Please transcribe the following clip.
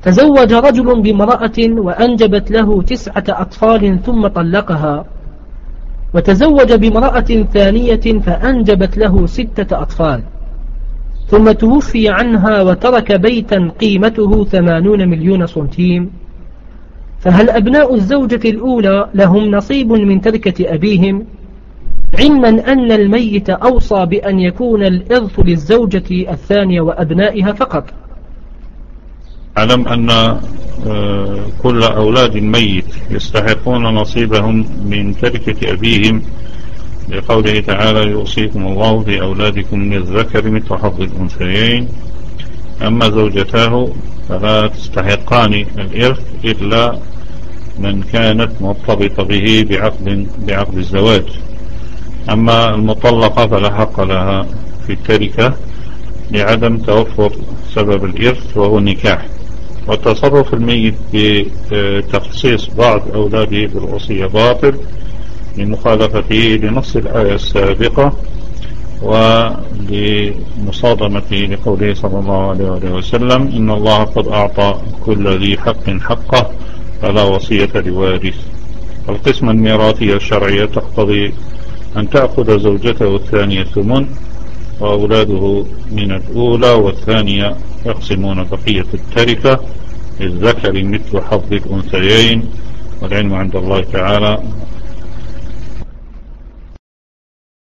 تزوج رجل بامرأة وأنجبت له 9 أطفال ثم طلقها، وتزوج بامرأة ثانية فأنجبت له 6 أطفال، ثم توفي عنها وترك بيتا قيمته 80 مليون سنتيم، فهل أبناء الزوجة الأولى لهم نصيب من تركة أبيهم، علما أن الميت أوصى بأن يكون الإرث للزوجة الثانية وأبنائها فقط؟ أعلم أن كل أولاد الميت يستحقون نصيبهم من تركة أبيهم، لقوله تعالى: يوصيكم الله في أولادكم للذكر مثل حظ الأنثيين. أما زوجتاه فلا تستحقان الإرث إلا من كانت مرتبطة به بعقد الزواج. أما المطلقة فلا حق لها في التركة لعدم توفر سبب الإرث وهو النكاح. وتصرف الميت بتخصيص بعض أولاده بالوصية باطل لمخالفته لنص الآية السابقة ولمصادمته لقوله صلى الله عليه وسلم: إن الله قد أعطى كل ذي حق حقه فلا وصية لوارث. القسمة الميراثية الشرعية تقتضي أن تأخذ زوجته الثانية ثمن وأولاده من الأولى، والثانية يقسمون بقية التركة للذكر مثل حظ الأنثيين، والعلم عند الله تعالى.